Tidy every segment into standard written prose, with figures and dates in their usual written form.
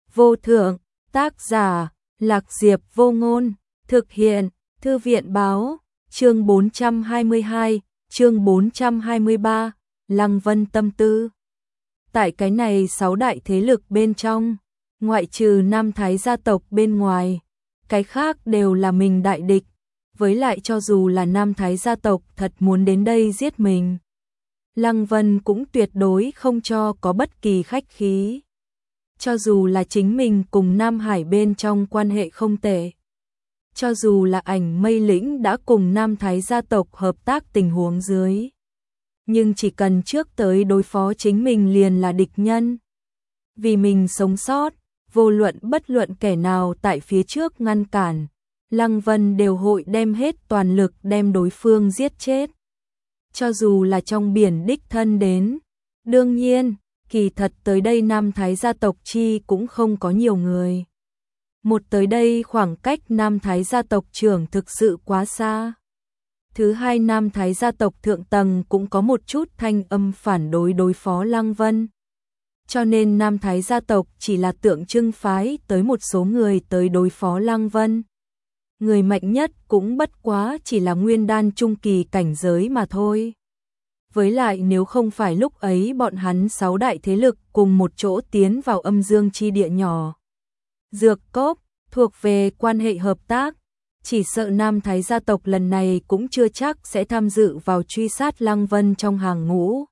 vô thượng, tác giả, Lạc Diệp Vô Ngôn, thực hiện, Thư viện báo, chương 422, chương 423, Lăng Vân tâm tư. Tại cái này 6 đại thế lực bên trong, ngoại trừ Nam Thái gia tộc bên ngoài, cái khác đều là mình đại địch, với lại cho dù là Nam Thái gia tộc thật muốn đến đây giết mình, Lăng Vân cũng tuyệt đối không cho có bất kỳ khách khí. Cho dù là chính mình cùng Nam Hải bên trong quan hệ không tệ, cho dù là Ảnh Mây Lĩnh đã cùng Nam Thái gia tộc hợp tác tình huống dưới, nhưng chỉ cần trước tới đối phó chính mình liền là địch nhân. Vì mình sống sót, vô luận bất luận kẻ nào tại phía trước ngăn cản, Lăng Vân đều hội đem hết toàn lực đem đối phương giết chết. Cho dù là trong biển đích thân đến, đương nhiên, kỳ thật tới đây Nam Thái gia tộc chi cũng không có nhiều người. Một tới đây khoảng cách Nam Thái gia tộc trưởng thực sự quá xa. Thứ hai, Nam Thái gia tộc thượng tầng cũng có một chút thanh âm phản đối phó Lăng Vân. Cho nên Nam Thái gia tộc chỉ là tượng trưng phái tới một số người tới đối phó Lăng Vân. Người mạnh nhất cũng bất quá chỉ là nguyên đan trung kỳ cảnh giới mà thôi. Với lại nếu không phải lúc ấy bọn hắn 6 đại thế lực cùng một chỗ tiến vào âm dương chi địa nhỏ Dược Cốc, thuộc về quan hệ hợp tác, chỉ sợ Nam Thái gia tộc lần này cũng chưa chắc sẽ tham dự vào truy sát Lăng Vân trong hàng ngũ.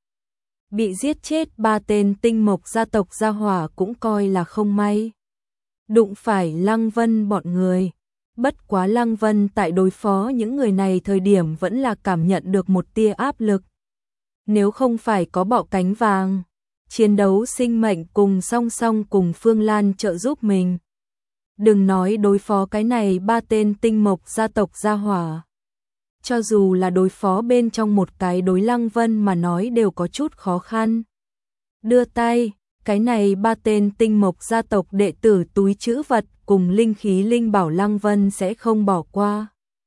Bị giết chết 3 tên tinh mộc gia tộc gia hỏa cũng coi là không may. Đụng phải Lăng Vân bọn người. Bất quá Lăng Vân tại đối phó những người này thời điểm vẫn là cảm nhận được một tia áp lực. Nếu không phải có bọ cánh vàng, chiến đấu sinh mệnh cùng song song cùng Phương Lan trợ giúp mình. Đừng nói đối phó cái này 3 tên tinh mộc gia tộc gia hỏa. Cho dù là đối phó bên trong một cái đối Lăng Vân mà nói đều có chút khó khăn. Đưa tay, cái này 3 tên tinh mộc gia tộc đệ tử túi trữ vật cùng linh khí linh bảo Lăng Vân sẽ không bỏ qua.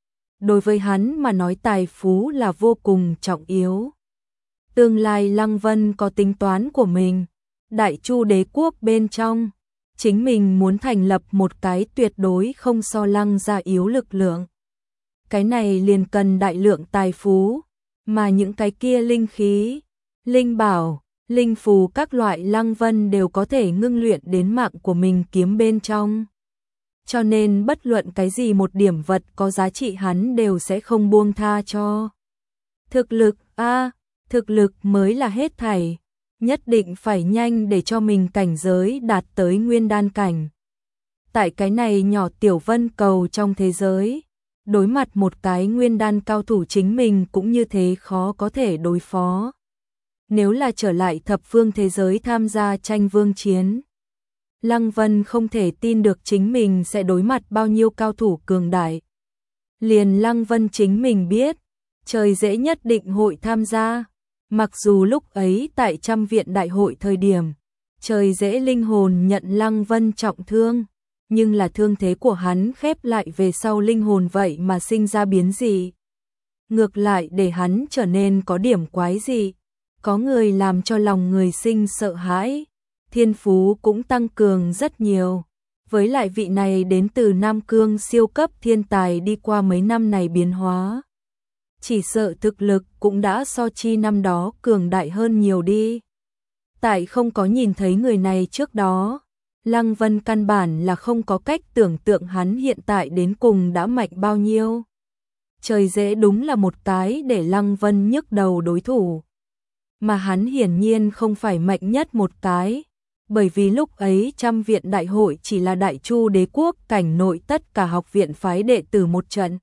Đối với hắn mà nói tài phú là vô cùng trọng yếu. Tương lai Lăng Vân có tính toán của mình, Đại Chu đế quốc bên trong, chính mình muốn thành lập một cái tuyệt đối không so Lăng gia yếu lực lượng. Cái này liền cần đại lượng tài phú, mà những cái kia linh khí, linh bảo, linh phù các loại Lăng Vân đều có thể ngưng luyện đến mạng của mình kiếm bên trong. Cho nên bất luận cái gì một điểm vật có giá trị hắn đều sẽ không buông tha cho. Thực lực thực lực mới là hết thảy, nhất định phải nhanh để cho mình cảnh giới đạt tới nguyên đan cảnh. Tại cái này nhỏ tiểu vân cầu trong thế giới, đối mặt một cái nguyên đan cao thủ chính mình cũng như thế khó có thể đối phó. Nếu là trở lại thập phương thế giới tham gia tranh vương chiến, Lăng Vân không thể tin được chính mình sẽ đối mặt bao nhiêu cao thủ cường đại. Liền Lăng Vân chính mình biết, trời dễ nhất định hội tham gia. Mặc dù lúc ấy tại trăm viện đại hội thời điểm, trời dễ linh hồn nhận Lăng Vân trọng thương, nhưng là thương thế của hắn khép lại về sau linh hồn vậy mà sinh ra biến dị. Ngược lại để hắn trở nên có điểm quái dị, có người làm cho lòng người sinh sợ hãi, thiên phú cũng tăng cường rất nhiều. Với lại vị này đến từ Nam Cương siêu cấp thiên tài đi qua mấy năm này biến hóa. Chỉ sợ thực lực cũng đã so chi năm đó cường đại hơn nhiều đi. Tại không có nhìn thấy người này trước đó, Lăng Vân căn bản là không có cách tưởng tượng hắn hiện tại đến cùng đã mạnh bao nhiêu. Trời dễ đúng là một cái để Lăng Vân nhức đầu đối thủ. Mà hắn hiển nhiên không phải mạnh nhất một cái, bởi vì lúc ấy trăm viện đại hội chỉ là Đại Chu đế quốc cảnh nội tất cả học viện phái đệ tử một trận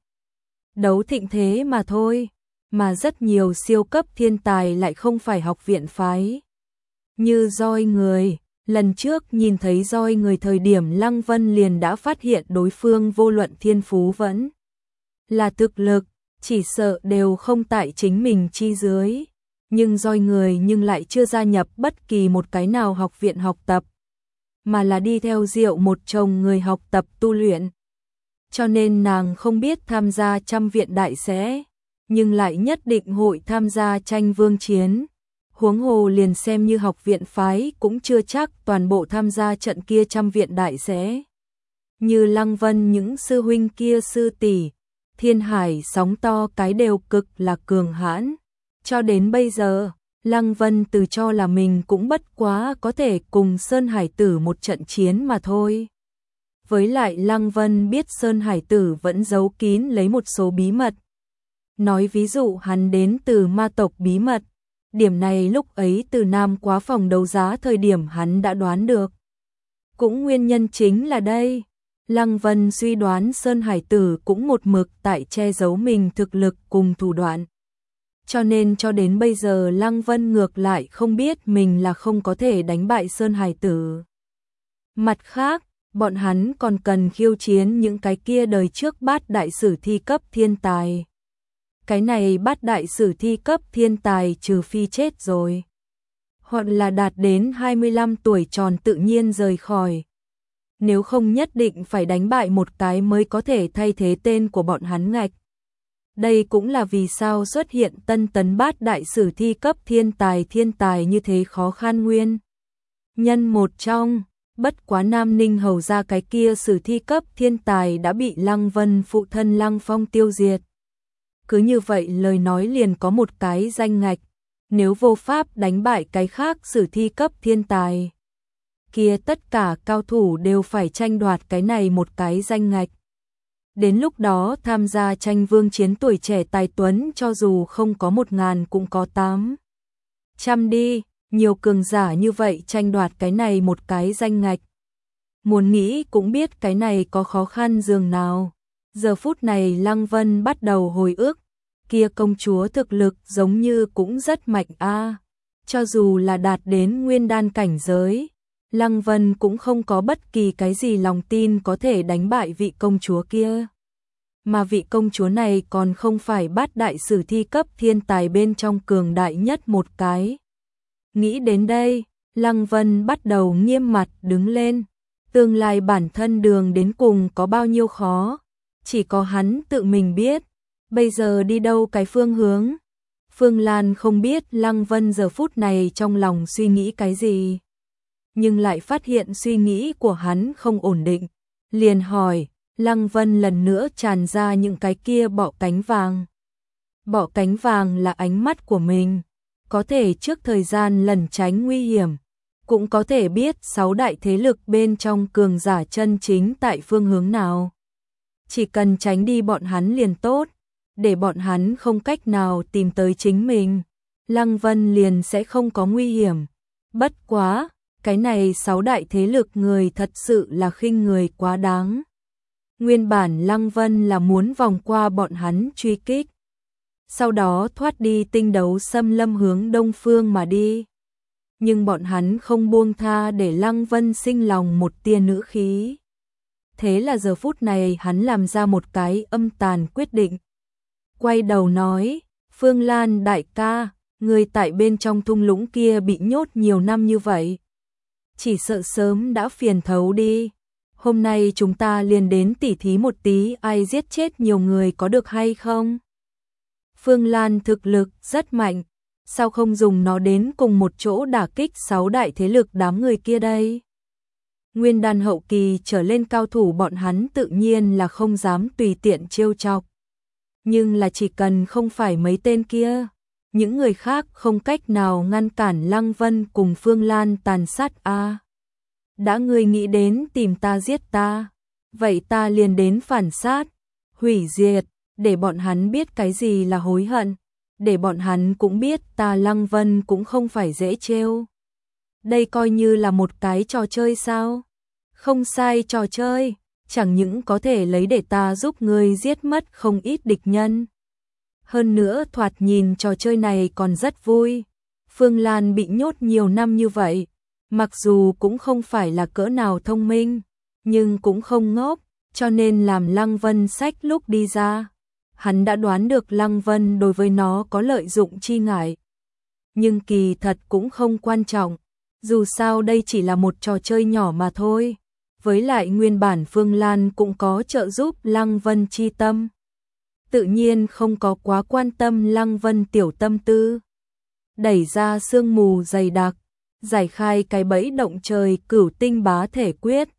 đấu thịnh thế mà thôi, mà rất nhiều siêu cấp thiên tài lại không phải học viện phái. Như roi người, lần trước nhìn thấy roi người thời điểm Lăng Vân liền đã phát hiện đối phương vô luận thiên phú vẫn là thực lực, chỉ sợ đều không tại chính mình chi dưới. Nhưng roi người nhưng lại chưa gia nhập bất kỳ một cái nào học viện học tập, mà là đi theo Diệu một chồng người học tập tu luyện. Cho nên nàng không biết tham gia trăm viện đại sẽ, nhưng lại nhất định hội tham gia tranh vương chiến. Huống hồ liền xem như học viện phái cũng chưa chắc toàn bộ tham gia trận kia trăm viện đại sẽ. Như Lăng Vân những sư huynh kia sư tỷ, Thiên Hải sóng to cái đều cực là cường hãn. Cho đến bây giờ, Lăng Vân tự cho là mình cũng bất quá có thể cùng Sơn Hải Tử một trận chiến mà thôi. Với lại Lăng Vân biết Sơn Hải Tử vẫn giấu kín lấy một số bí mật. Nói ví dụ hắn đến từ ma tộc bí mật. Điểm này lúc ấy từ Nam Quá phòng đấu giá thời điểm hắn đã đoán được. Cũng nguyên nhân chính là đây. Lăng Vân suy đoán Sơn Hải Tử cũng một mực tại che giấu mình thực lực cùng thủ đoạn. Cho nên cho đến bây giờ Lăng Vân ngược lại không biết mình là không có thể đánh bại Sơn Hải Tử. Mặt khác, bọn hắn còn cần khiêu chiến những cái kia đời trước bát đại sử thi cấp thiên tài. Cái này bát đại sử thi cấp thiên tài trừ phi chết rồi, hoặc là đạt đến 25 tuổi tròn tự nhiên rời khỏi. Nếu không nhất định phải đánh bại một cái mới có thể thay thế tên của bọn hắn ngạch. Đây cũng là vì sao xuất hiện tân tấn bát đại sử thi cấp thiên tài như thế khó khăn nguyên. Nhân một trong, bất quá Nam Ninh hầu ra cái kia sử thi cấp thiên tài đã bị Lăng Vân phụ thân Lăng Phong tiêu diệt. Cứ như vậy lời nói liền có một cái danh ngạch, nếu vô pháp đánh bại cái khác sử thi cấp thiên tài, kia tất cả cao thủ đều phải tranh đoạt cái này một cái danh ngạch. Đến lúc đó tham gia tranh vương chiến tuổi trẻ tài tuấn cho dù không có 1000 cũng có 800 đi, nhiều cường giả như vậy tranh đoạt cái này một cái danh ngạch. Muốn nghĩ cũng biết cái này có khó khăn dường nào. Giờ phút này Lăng Vân bắt đầu hồi ức, kia công chúa thực lực giống như cũng rất mạnh a. Cho dù là đạt đến nguyên đan cảnh giới, Lăng Vân cũng không có bất kỳ cái gì lòng tin có thể đánh bại vị công chúa kia. Mà vị công chúa này còn không phải bát đại sử thi cấp thiên tài bên trong cường đại nhất một cái. Nghĩ đến đây, Lăng Vân bắt đầu nghiêm mặt đứng lên. Tương lai bản thân đường đến cùng có bao nhiêu khó, chỉ có hắn tự mình biết. Bây giờ đi đâu cái phương hướng? Phương Lan không biết Lăng Vân giờ phút này trong lòng suy nghĩ cái gì, nhưng lại phát hiện suy nghĩ của hắn không ổn định, liền hỏi. Lăng Vân lần nữa tràn ra những cái kia bọ cánh vàng. Bọ cánh vàng là ánh mắt của mình, có thể trước thời gian lẩn tránh nguy hiểm, cũng có thể biết 6 đại thế lực bên trong cường giả chân chính tại phương hướng nào. Chỉ cần tránh đi bọn hắn liền tốt, để bọn hắn không cách nào tìm tới chính mình, Lăng Vân liền sẽ không có nguy hiểm. Bất quá, cái này 6 đại thế lực người thật sự là khinh người quá đáng. Nguyên bản Lăng Vân là muốn vòng qua bọn hắn truy kích, sau đó thoát đi tinh đấu xâm lâm hướng đông phương mà đi. Nhưng bọn hắn không buông tha để Lăng Vân sinh lòng một tia nữ khí. Thế là giờ phút này hắn làm ra một cái âm tàn quyết định. Quay đầu nói, Phương Lan đại ca, người tại bên trong thung lũng kia bị nhốt nhiều năm như vậy, chỉ sợ sớm đã phiền thấu đi. Hôm nay chúng ta liền đến tỉ thí một tí ai giết chết nhiều người có được hay không? Phương Lan thực lực rất mạnh, sao không dùng nó đến cùng một chỗ đả kích 6 đại thế lực đám người kia đây? Nguyên đan hậu kỳ trở lên cao thủ bọn hắn tự nhiên là không dám tùy tiện trêu chọc. Nhưng là chỉ cần không phải mấy tên kia, những người khác không cách nào ngăn cản Lăng Vân cùng Phương Lan tàn sát a. Đã ngươi nghĩ đến tìm ta giết ta, vậy ta liền đến phản sát, hủy diệt, để bọn hắn biết cái gì là hối hận, để bọn hắn cũng biết ta Lăng Vân cũng không phải dễ trêu. Đây coi như là một cái trò chơi sao? Không sai, trò chơi, chẳng những có thể lấy để ta giúp ngươi giết mất không ít địch nhân. Hơn nữa thoạt nhìn trò chơi này còn rất vui. Phương Lan bị nhốt nhiều năm như vậy, mặc dù cũng không phải là cỡ nào thông minh, nhưng cũng không ngốc, cho nên làm Lăng Vân sách lúc đi ra. Hắn đã đoán được Lăng Vân đối với nó có lợi dụng chi ngại. Nhưng kỳ thật cũng không quan trọng, dù sao đây chỉ là một trò chơi nhỏ mà thôi. Với lại nguyên bản Phương Lan cũng có trợ giúp Lăng Vân chi tâm, tự nhiên không có quá quan tâm Lăng Vân tiểu tâm tư. đẩy ra sương mù dày đặc, giải khai cái bẫy động trời Cửu Tinh Bá Thể Quyết,